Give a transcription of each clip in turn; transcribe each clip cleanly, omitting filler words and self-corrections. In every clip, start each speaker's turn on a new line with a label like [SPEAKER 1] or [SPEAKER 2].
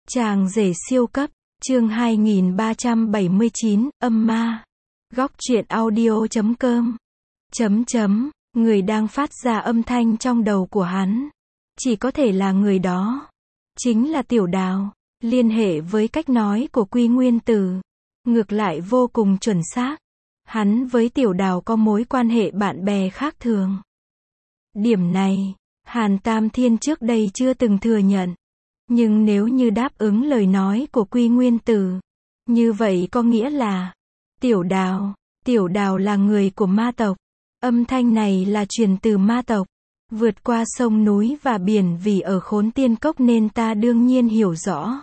[SPEAKER 1] Chàng rể siêu cấp, chương 2379, âm ma. Góc truyện audio.com. Người đang phát ra âm thanh trong đầu của hắn. Chỉ có thể là người đó. Chính là Tiểu Đào. Liên hệ với cách nói của Quy Nguyên Tử. Ngược lại vô cùng chuẩn xác. Hắn với Tiểu Đào có mối quan hệ bạn bè khác thường. Điểm này, Hàn Tam Thiên trước đây chưa từng thừa nhận. Nhưng nếu như đáp ứng lời nói của Quy Nguyên Tử, như vậy có nghĩa là Tiểu Đào là người của ma tộc. Âm thanh này là truyền từ ma tộc, vượt qua sông núi và biển vì ở Khốn Tiên Cốc nên ta đương nhiên hiểu rõ.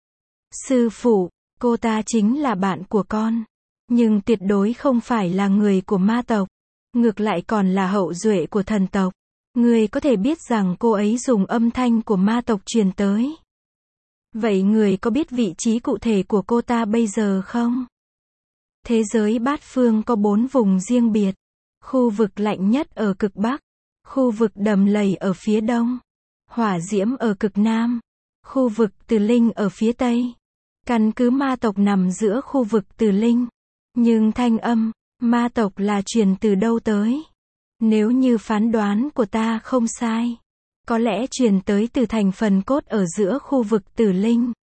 [SPEAKER 1] Sư phụ, cô ta chính là bạn của con, nhưng tuyệt đối không phải là người của ma tộc, ngược lại còn là hậu duệ của thần tộc. Người có thể biết rằng cô ấy dùng âm thanh của ma tộc truyền tới. Vậy người có biết vị trí cụ thể của cô ta bây giờ không? Thế giới bát phương có 4 vùng riêng biệt. Khu vực lạnh nhất ở cực Bắc. Khu vực đầm lầy ở phía Đông. Hỏa diễm ở cực Nam. Khu vực Từ Linh ở phía Tây. Căn cứ ma tộc nằm giữa khu vực Từ Linh. Nhưng thanh âm, ma tộc là truyền từ đâu tới? Nếu như phán đoán của ta không sai, có lẽ truyền tới từ thành phần cốt ở giữa khu vực Tử Linh.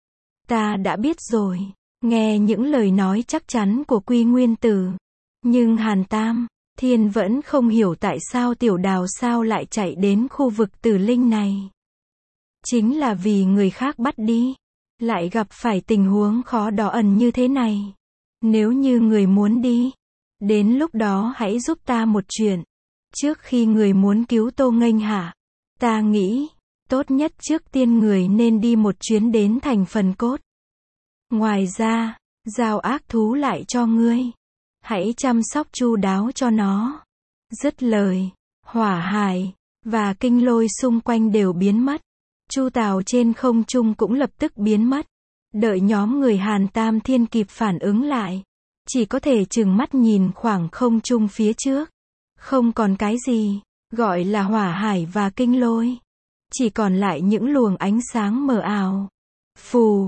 [SPEAKER 1] Ta đã biết rồi, nghe những lời nói chắc chắn của Quy Nguyên Tử. Nhưng Hàn Tam Thiên vẫn không hiểu tại sao Tiểu Đào sao lại chạy đến khu vực Tử Linh này. Chính là vì người khác bắt đi, lại gặp phải tình huống khó đỏ ẩn như thế này. Nếu như người muốn đi, đến lúc đó hãy giúp ta một chuyện. Trước khi người muốn cứu Tô Nghênh Hạ, ta nghĩ, tốt nhất trước tiên người nên đi một chuyến đến thành phần cốt. Ngoài ra, giao ác thú lại cho ngươi. Hãy chăm sóc chu đáo cho nó. Dứt lời, hỏa hải và kinh lôi xung quanh đều biến mất. Chu Tào trên không trung cũng lập tức biến mất. Đợi nhóm người Hàn Tam Thiên kịp phản ứng lại, chỉ có thể trừng mắt nhìn khoảng không trung phía trước. Không còn cái gì gọi là hỏa hải và kinh lôi, chỉ còn lại những luồng ánh sáng mờ ảo. Phù,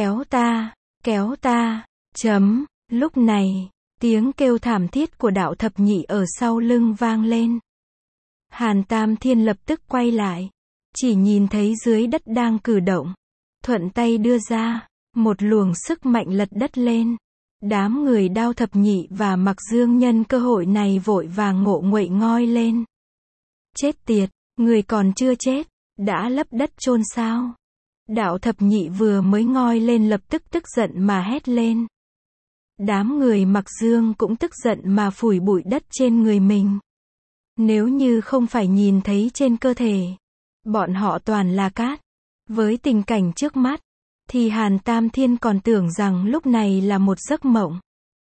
[SPEAKER 1] kéo ta, chấm. Lúc này, tiếng kêu thảm thiết của đạo thập nhị ở sau lưng vang lên. Hàn Tam Thiên lập tức quay lại, chỉ nhìn thấy dưới đất đang cử động, thuận tay đưa ra một luồng sức mạnh lật đất lên. Đám người Đao Thập Nhị và Mặc Dương nhân cơ hội này vội vàng ngộ nguậy ngoi lên. Chết tiệt, người còn chưa chết, đã lấp đất chôn sao? Đạo Thập Nhị vừa mới ngoi lên lập tức tức giận mà hét lên. Đám người Mặc Dương cũng tức giận mà phủi bụi đất trên người mình. Nếu như không phải nhìn thấy trên cơ thể, bọn họ toàn là cát. Với tình cảnh trước mắt, thì Hàn Tam Thiên còn tưởng rằng lúc này là một giấc mộng.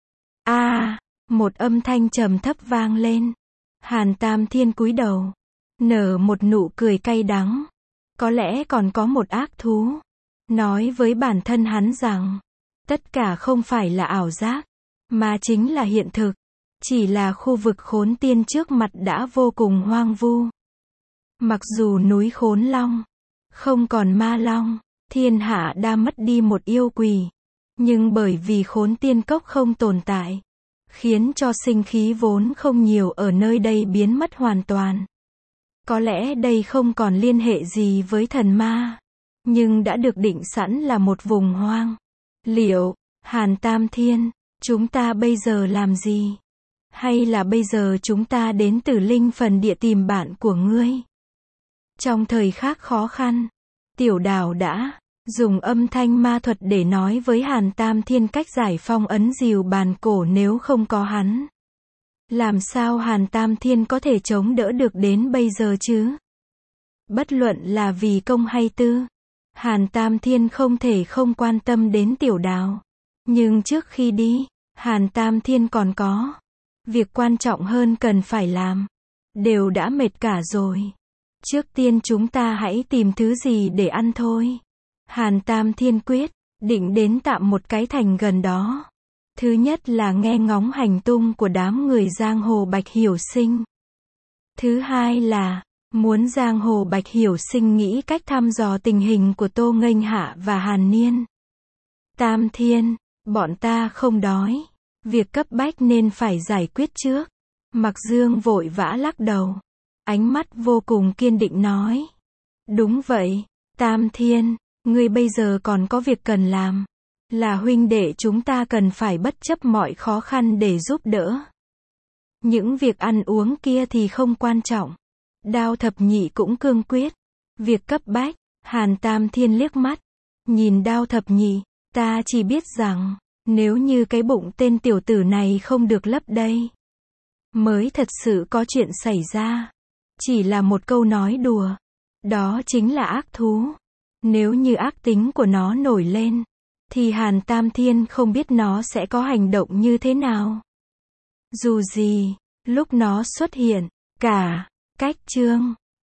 [SPEAKER 1] Một âm thanh trầm thấp vang lên. Hàn Tam Thiên cúi đầu, nở một nụ cười cay đắng. Có lẽ còn có một ác thú nói với bản thân hắn rằng, tất cả không phải là ảo giác, mà chính là hiện thực. Chỉ là khu vực Khốn Tiên trước mặt đã vô cùng hoang vu. Mặc dù núi Khốn Long không còn ma long, thiên hạ đã mất đi một yêu quỷ, nhưng bởi vì Khốn Tiên Cốc không tồn tại, khiến cho sinh khí vốn không nhiều ở nơi đây biến mất hoàn toàn. Có lẽ đây không còn liên hệ gì với thần ma, nhưng đã được định sẵn là một vùng hoang. Liệu, Hàn Tam Thiên, chúng ta bây giờ làm gì? Hay là bây giờ chúng ta đến Tử Linh phần địa tìm bạn của ngươi? Trong thời khắc khó khăn, Tiểu Đào đã dùng âm thanh ma thuật để nói với Hàn Tam Thiên cách giải phong ấn dìu bàn cổ nếu không có hắn. Làm sao Hàn Tam Thiên có thể chống đỡ được đến bây giờ chứ? Bất luận là vì công hay tư, Hàn Tam Thiên không thể không quan tâm đến Tiểu Đào. Nhưng trước khi đi, Hàn Tam Thiên còn có việc quan trọng hơn cần phải làm. Đều đã mệt cả rồi. Trước tiên chúng ta hãy tìm thứ gì để ăn thôi. Hàn Tam Thiên quyết định đến tạm một cái thành gần đó. Thứ nhất là nghe ngóng hành tung của đám người giang hồ Bạch Hiểu Sinh. Thứ hai là Muốn giang hồ Bạch Hiểu Sinh nghĩ cách thăm dò tình hình của Tô Nghênh Hạ và Hàn Niên. Tam Thiên, bọn ta không đói. Việc cấp bách nên phải giải quyết trước. Mặc Dương vội vã lắc đầu. Ánh mắt vô cùng kiên định nói. Đúng vậy, Tam Thiên, ngươi bây giờ còn có việc cần làm. Là huynh đệ chúng ta cần phải bất chấp mọi khó khăn để giúp đỡ. Những việc ăn uống kia thì không quan trọng. Đao Thập Nhị cũng cương quyết. Việc cấp bách, Hàn Tam Thiên liếc mắt. Nhìn Đao Thập Nhị, ta chỉ biết rằng, nếu như cái bụng tên tiểu tử này không được lấp đầy, mới thật sự có chuyện xảy ra. Chỉ là một câu nói đùa. Đó chính là ác thú. Nếu như ác tính của nó nổi lên, thì Hàn Tam Thiên không biết nó sẽ có hành động như thế nào. Dù gì, lúc nó xuất hiện, cả cách chương